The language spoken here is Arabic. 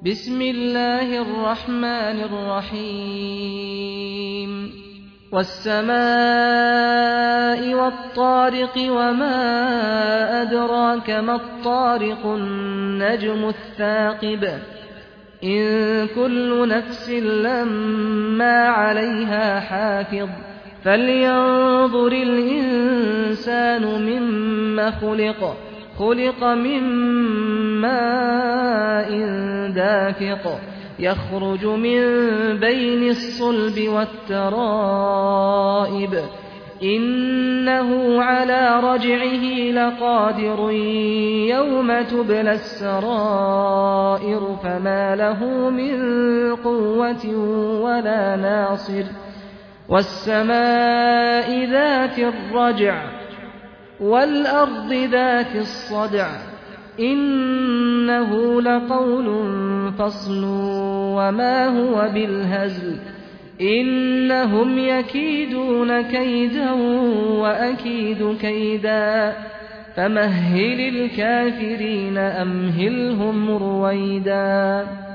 بسم الله الرحمن الرحيم والسماء والطارق وما أدراك ما الطارق النجم الثاقب إن كل نفس لما عليها حافظ فلينظر الإنسان مما خلق من ماء دافق يخرج من بين الصلب والترائب إنه على رجعه لقادر يوم تبلى السرائر فما له من قوة ولا ناصر والسماء ذات الرجع والأرض ذات الصدع إنه لقول فصل وما هو بالهزل إنهم يكيدون كيدا وأكيد كيدا فمهل الكافرين أمهلهم رويدا